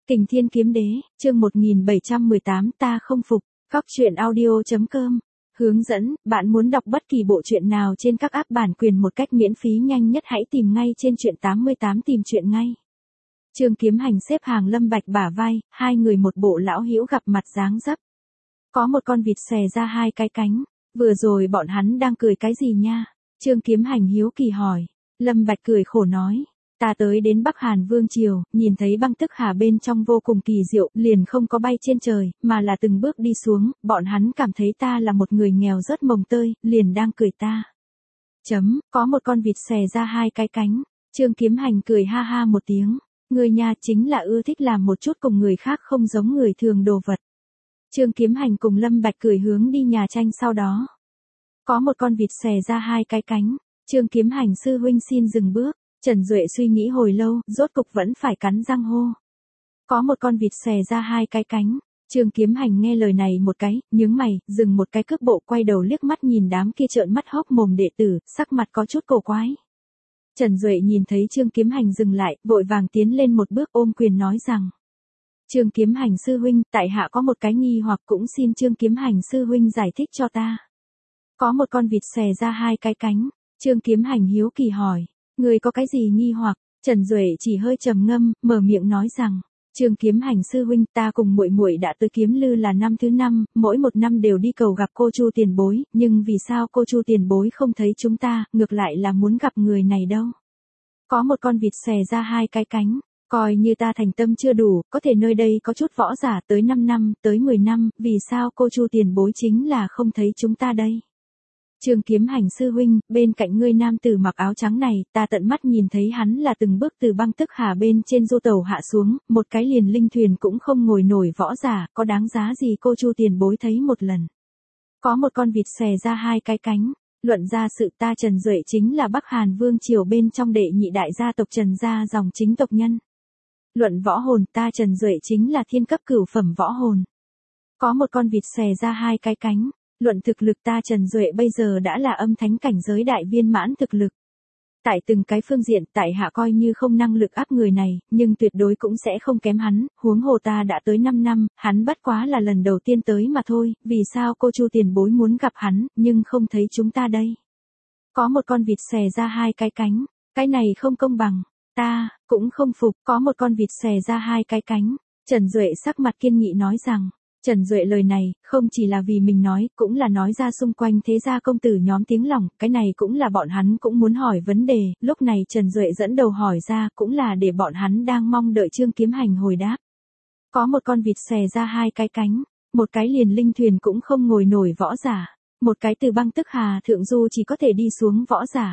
Kình Thiên Kiếm Đế, chương 1718 ta không phục, Góc truyện audio.com. Hướng dẫn, bạn muốn đọc bất kỳ bộ truyện nào trên các app bản quyền một cách miễn phí nhanh nhất hãy tìm ngay trên truyện 88 tìm truyện ngay. Trương Kiếm Hành xếp hàng Lâm Bạch bả vai, hai người một bộ lão hữu gặp mặt dáng dấp. Có một con vịt xòe ra hai cái cánh, vừa rồi bọn hắn đang cười cái gì nha? Trương Kiếm Hành hiếu kỳ hỏi. Lâm Bạch cười khổ nói. Ta tới đến Bắc Hàn Vương Triều, nhìn thấy băng tức hà bên trong vô cùng kỳ diệu, liền không có bay trên trời, mà là từng bước đi xuống, bọn hắn cảm thấy ta là một người nghèo rất mồng tơi, liền đang cười ta. Có một con vịt xòe ra hai cái cánh, Trương Kiếm Hành cười ha ha một tiếng, người nhà chính là ưa thích làm một chút cùng người khác không giống người thường đồ vật. Trương Kiếm Hành cùng Lâm Bạch cười hướng đi nhà tranh sau đó. Có một con vịt xòe ra hai cái cánh, Trương Kiếm Hành sư huynh xin dừng bước. Trần Duệ suy nghĩ hồi lâu, rốt cục vẫn phải cắn răng hô. Có một con vịt xòe ra hai cái cánh, Trương Kiếm Hành nghe lời này một cái, nhướng mày, dừng một cái cước bộ quay đầu liếc mắt nhìn đám kia trợn mắt hốc mồm đệ tử, sắc mặt có chút cổ quái. Trần Duệ nhìn thấy Trương Kiếm Hành dừng lại, vội vàng tiến lên một bước ôm quyền nói rằng. Trương Kiếm Hành sư huynh, tại hạ có một cái nghi hoặc cũng xin Trương Kiếm Hành sư huynh giải thích cho ta. Có một con vịt xòe ra hai cái cánh, Trương Kiếm Hành hiếu kỳ hỏi. Người có cái gì nghi hoặc? Trần Duệ chỉ hơi trầm ngâm, mở miệng nói rằng, Trương Kiếm Hành sư huynh, ta cùng muội muội đã tới Kiếm Lư là năm thứ 5, mỗi một năm đều đi cầu gặp cô Chu tiền bối, nhưng vì sao cô Chu tiền bối không thấy chúng ta, ngược lại là muốn gặp người này đâu? Có một con vịt xòe ra hai cái cánh, coi như ta thành tâm chưa đủ, có thể nơi đây có chút võ giả tới 5 năm, tới 10 năm, vì sao cô Chu tiền bối chính là không thấy chúng ta đây? Trương Kiếm Hành sư huynh, bên cạnh ngươi nam tử mặc áo trắng này, ta tận mắt nhìn thấy hắn là từng bước từ băng tức hà bên trên du tàu hạ xuống, một cái liền linh thuyền cũng không ngồi nổi võ giả, có đáng giá gì cô Chu tiền bối thấy một lần. Có một con vịt xòe ra hai cái cánh, luận ra sự ta Trần Duệ chính là Bắc Hàn Vương Triều bên trong đệ nhị đại gia tộc Trần gia dòng chính tộc nhân. Luận võ hồn ta Trần Duệ chính là thiên cấp cửu phẩm võ hồn. Có một con vịt xòe ra hai cái cánh. Luận thực lực ta Trần Duệ bây giờ đã là âm thánh cảnh giới đại viên mãn thực lực. Tại từng cái phương diện tại hạ coi như không năng lực áp người này, nhưng tuyệt đối cũng sẽ không kém hắn, huống hồ ta đã tới 5 năm, hắn bất quá là lần đầu tiên tới mà thôi, vì sao cô Chu tiền bối muốn gặp hắn, nhưng không thấy chúng ta đây. Có một con vịt xòe ra hai cái cánh, cái này không công bằng, ta cũng không phục, có một con vịt xòe ra hai cái cánh, Trần Duệ sắc mặt kiên nghị nói rằng. Trần Duệ lời này, không chỉ là vì mình nói, cũng là nói ra xung quanh thế gia công tử nhóm tiếng lòng, cái này cũng là bọn hắn cũng muốn hỏi vấn đề, lúc này Trần Duệ dẫn đầu hỏi ra, cũng là để bọn hắn đang mong đợi Trương Kiếm Hành hồi đáp. Có một con vịt xòe ra hai cái cánh, một cái liền linh thuyền cũng không ngồi nổi võ giả, một cái từ băng tức hà thượng du chỉ có thể đi xuống võ giả.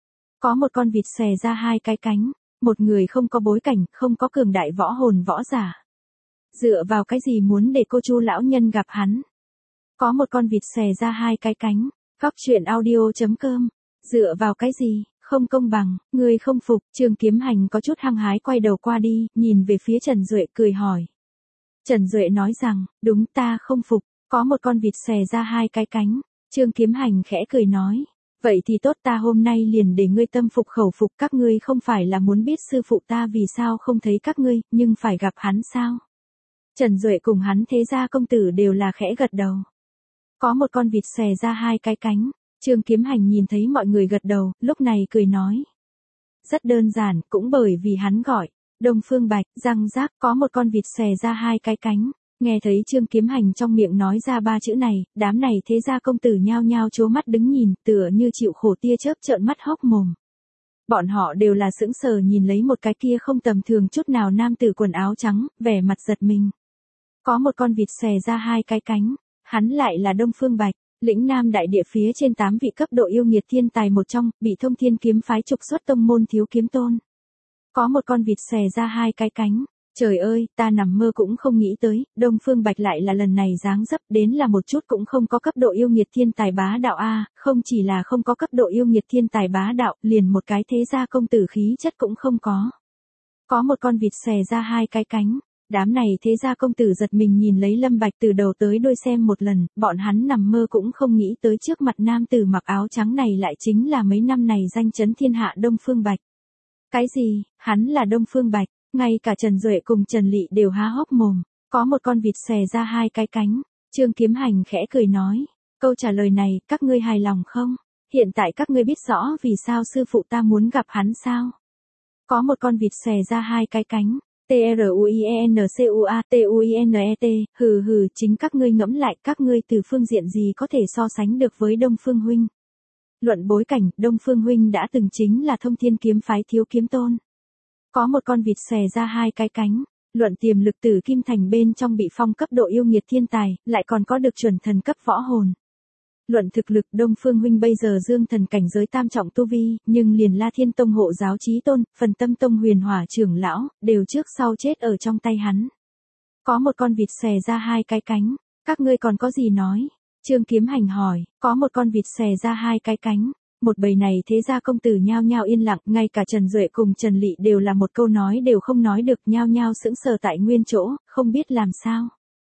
Có một con vịt xòe ra hai cái cánh, một người không có bối cảnh, không có cường đại võ hồn võ giả. Dựa vào cái gì muốn để cô Chu lão nhân gặp hắn? Có một con vịt xòe ra hai cái cánh, Góc truyện audio.com. Dựa vào cái gì? Không công bằng, người không phục. Trương Kiếm Hành có chút hăng hái quay đầu qua đi, nhìn về phía Trần Duệ cười hỏi. Trần Duệ nói rằng, đúng ta không phục, có một con vịt xòe ra hai cái cánh. Trương Kiếm Hành khẽ cười nói. Vậy thì tốt ta hôm nay liền để ngươi tâm phục khẩu phục các ngươi không phải là muốn biết sư phụ ta vì sao không thấy các ngươi, nhưng phải gặp hắn sao? Trần Duệ cùng hắn thế gia công tử đều là khẽ gật đầu. Có một con vịt xòe ra hai cái cánh, Trương Kiếm Hành nhìn thấy mọi người gật đầu, lúc này cười nói. Rất đơn giản, cũng bởi vì hắn gọi, Đông Phương Bạch, răng rác, có một con vịt xòe ra hai cái cánh. Nghe thấy Trương Kiếm Hành trong miệng nói ra ba chữ này, đám này thế gia công tử nhao nhao trố mắt đứng nhìn, tựa như chịu khổ tia chớp trợn mắt hốc mồm. Bọn họ đều là sững sờ nhìn lấy một cái kia không tầm thường chút nào nam tử quần áo trắng, vẻ mặt giật mình. Có một con vịt xòe ra hai cái cánh, hắn lại là Đông Phương Bạch, lĩnh nam đại địa phía trên 8 vị cấp độ yêu nghiệt thiên tài một trong, bị Thông Thiên kiếm phái trục xuất tông môn thiếu kiếm tôn. Có một con vịt xòe ra hai cái cánh, trời ơi, ta nằm mơ cũng không nghĩ tới, Đông Phương Bạch lại là lần này dáng dấp đến là một chút cũng không có cấp độ yêu nghiệt thiên tài bá đạo a, không chỉ là không có cấp độ yêu nghiệt thiên tài bá đạo, liền một cái thế gia công tử khí chất cũng không có. Có một con vịt xòe ra hai cái cánh. Đám này thế gia công tử giật mình nhìn lấy Lâm Bạch từ đầu tới đuôi xem một lần, bọn hắn nằm mơ cũng không nghĩ tới trước mặt nam tử mặc áo trắng này lại chính là mấy năm này danh chấn thiên hạ Đông Phương Bạch. Cái gì, hắn là Đông Phương Bạch, Ngay cả Trần Duệ cùng Trần Lị đều há hốc mồm, có một con vịt xòe ra hai cái cánh. Trương Kiếm Hành khẽ cười nói, câu trả lời này, các ngươi hài lòng không? Hiện tại các ngươi biết rõ vì sao sư phụ ta muốn gặp hắn sao? Có một con vịt xòe ra hai cái cánh. TRUINCUATUINET, hừ hừ, chính các ngươi ngẫm lại, các ngươi từ phương diện gì có thể so sánh được với Đông Phương huynh? Luận bối cảnh, Đông Phương huynh đã từng chính là Thông Thiên kiếm phái thiếu kiếm tôn. Có một con vịt xòe ra hai cái cánh. Luận tiềm lực Tử Kim Thành bên trong bị phong cấp độ yêu nghiệt thiên tài, lại còn có được chuẩn thần cấp võ hồn. Luận thực lực, Đông Phương huynh bây giờ dương thần cảnh giới tam trọng tu vi, nhưng liền La Thiên Tông hộ giáo chí tôn, Phần Tâm Tông Huyền Hỏa trưởng lão, đều trước sau chết ở trong tay hắn. Có một con vịt xòe ra hai cái cánh, các ngươi còn có gì nói? Trương Kiếm Hành hỏi, có một con vịt xòe ra hai cái cánh. Một bầy này thế gia công tử nhao nhao yên lặng, ngay cả Trần Duệ cùng Trần Lị đều là một câu nói đều không nói được, nhao nhao sững sờ tại nguyên chỗ, không biết làm sao.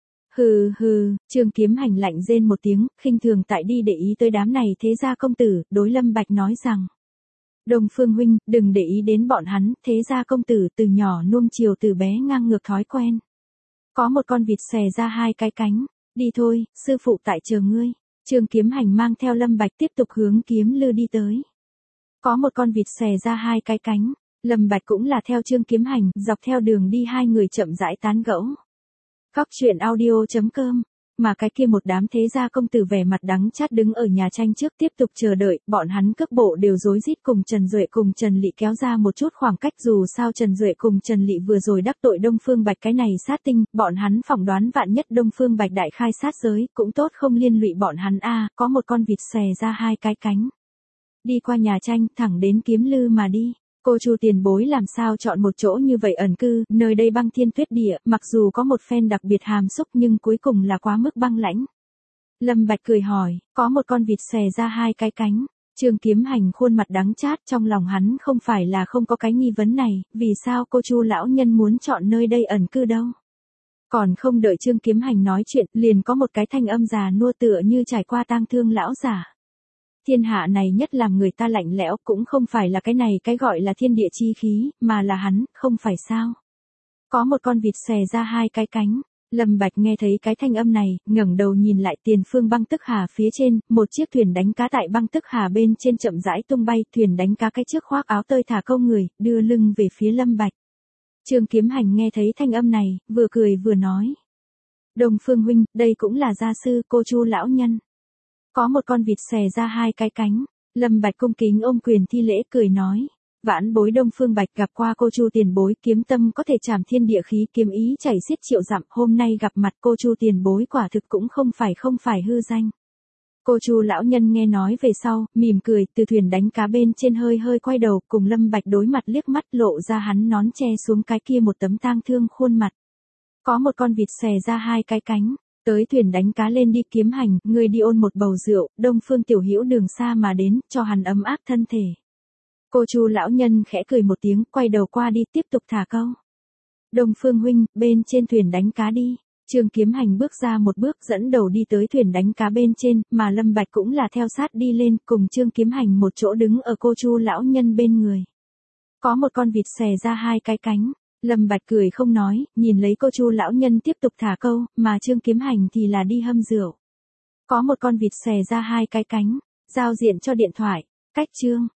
Hừ hừ, Trương Kiếm Hành lạnh rên một tiếng, khinh thường tại đi để ý tới đám này thế gia công tử, đối Lâm Bạch nói rằng. Đông Phương huynh, đừng để ý đến bọn hắn, thế gia công tử từ nhỏ nuông chiều từ bé ngang ngược thói quen. Có một con vịt xòe ra hai cái cánh, đi thôi, sư phụ tại chờ ngươi. Trương Kiếm Hành mang theo Lâm Bạch tiếp tục hướng Kiếm Lư đi tới. Có một con vịt xòe ra hai cái cánh, Lâm Bạch cũng là theo Trương Kiếm Hành, dọc theo đường đi hai người chậm rãi tán gẫu. Góc truyện audio.com, mà cái kia một đám thế gia công tử vẻ mặt đắng chát đứng ở nhà tranh trước tiếp tục chờ đợi, bọn hắn cước bộ đều rối rít cùng Trần Duệ cùng Trần Lị kéo ra một chút khoảng cách, dù sao Trần Duệ cùng Trần Lị vừa rồi đắc tội Đông Phương Bạch cái này sát tinh, bọn hắn phỏng đoán vạn nhất Đông Phương Bạch đại khai sát giới, cũng tốt không liên lụy bọn hắn có một con vịt xòe ra hai cái cánh. Đi qua nhà tranh, thẳng đến Kiếm Lư mà đi. Cô Chu tiền bối làm sao chọn một chỗ như vậy ẩn cư, nơi đây băng thiên tuyết địa, mặc dù có một phen đặc biệt hàm xúc nhưng cuối cùng là quá mức băng lãnh. Lâm Bạch cười hỏi, có một con vịt xòe ra hai cái cánh. Trương Kiếm Hành khuôn mặt đắng chát, trong lòng hắn không phải là không có cái nghi vấn này, vì sao cô Chu lão nhân muốn chọn nơi đây ẩn cư đâu. Còn không đợi Trương Kiếm Hành nói chuyện, liền có một cái thanh âm già nua tựa như trải qua tang thương lão giả. Thiên hạ này nhất làm người ta lạnh lẽo, cũng không phải là cái này cái gọi là thiên địa chi khí, mà là hắn, không phải sao. Có một con vịt xòe ra hai cái cánh. Lâm Bạch nghe thấy cái thanh âm này, ngẩng đầu nhìn lại tiền phương băng tức hà phía trên, một chiếc thuyền đánh cá tại băng tức hà bên trên chậm rãi tung bay, thuyền đánh cá cái trước khoác áo tơi thả câu người, đưa lưng về phía Lâm Bạch. Trương Kiếm Hành nghe thấy thanh âm này, vừa cười vừa nói. Đông Phương huynh, đây cũng là gia sư cô Chu lão nhân. Có một con vịt xòe ra hai cái cánh, Lâm Bạch cung kính ôm quyền thi lễ cười nói, vãn bối Đông Phương Bạch gặp qua cô Chu tiền bối, kiếm tâm có thể trảm thiên địa khí, kiếm ý chảy xiết triệu dặm, hôm nay gặp mặt cô Chu tiền bối quả thực cũng không phải hư danh. Cô Chu lão nhân nghe nói về sau, mỉm cười, từ thuyền đánh cá bên trên hơi hơi quay đầu, cùng Lâm Bạch đối mặt liếc mắt, lộ ra hắn nón che xuống cái kia một tấm tang thương khuôn mặt. Có một con vịt xòe ra hai cái cánh. Tới thuyền đánh cá lên đi. Kiếm Hành, ngươi đi ôn một bầu rượu, Đông Phương tiểu hữu đường xa mà đến, cho hắn ấm áp thân thể. Cô Chu lão nhân khẽ cười một tiếng, quay đầu qua đi tiếp tục thả câu. Đông Phương huynh, bên trên thuyền đánh cá đi. Trương Kiếm Hành bước ra một bước dẫn đầu đi tới thuyền đánh cá bên trên, mà Lâm Bạch cũng là theo sát đi lên, cùng Trương Kiếm Hành một chỗ đứng ở cô Chu lão nhân bên người. Có một con vịt xòe ra hai cái cánh. Lâm Bạch cười không nói, nhìn lấy cô Chu lão nhân tiếp tục thả câu, mà Trương Kiếm Hành thì là đi hâm rượu. Có một con vịt xòe ra hai cái cánh, giao diện cho điện thoại, cách chương.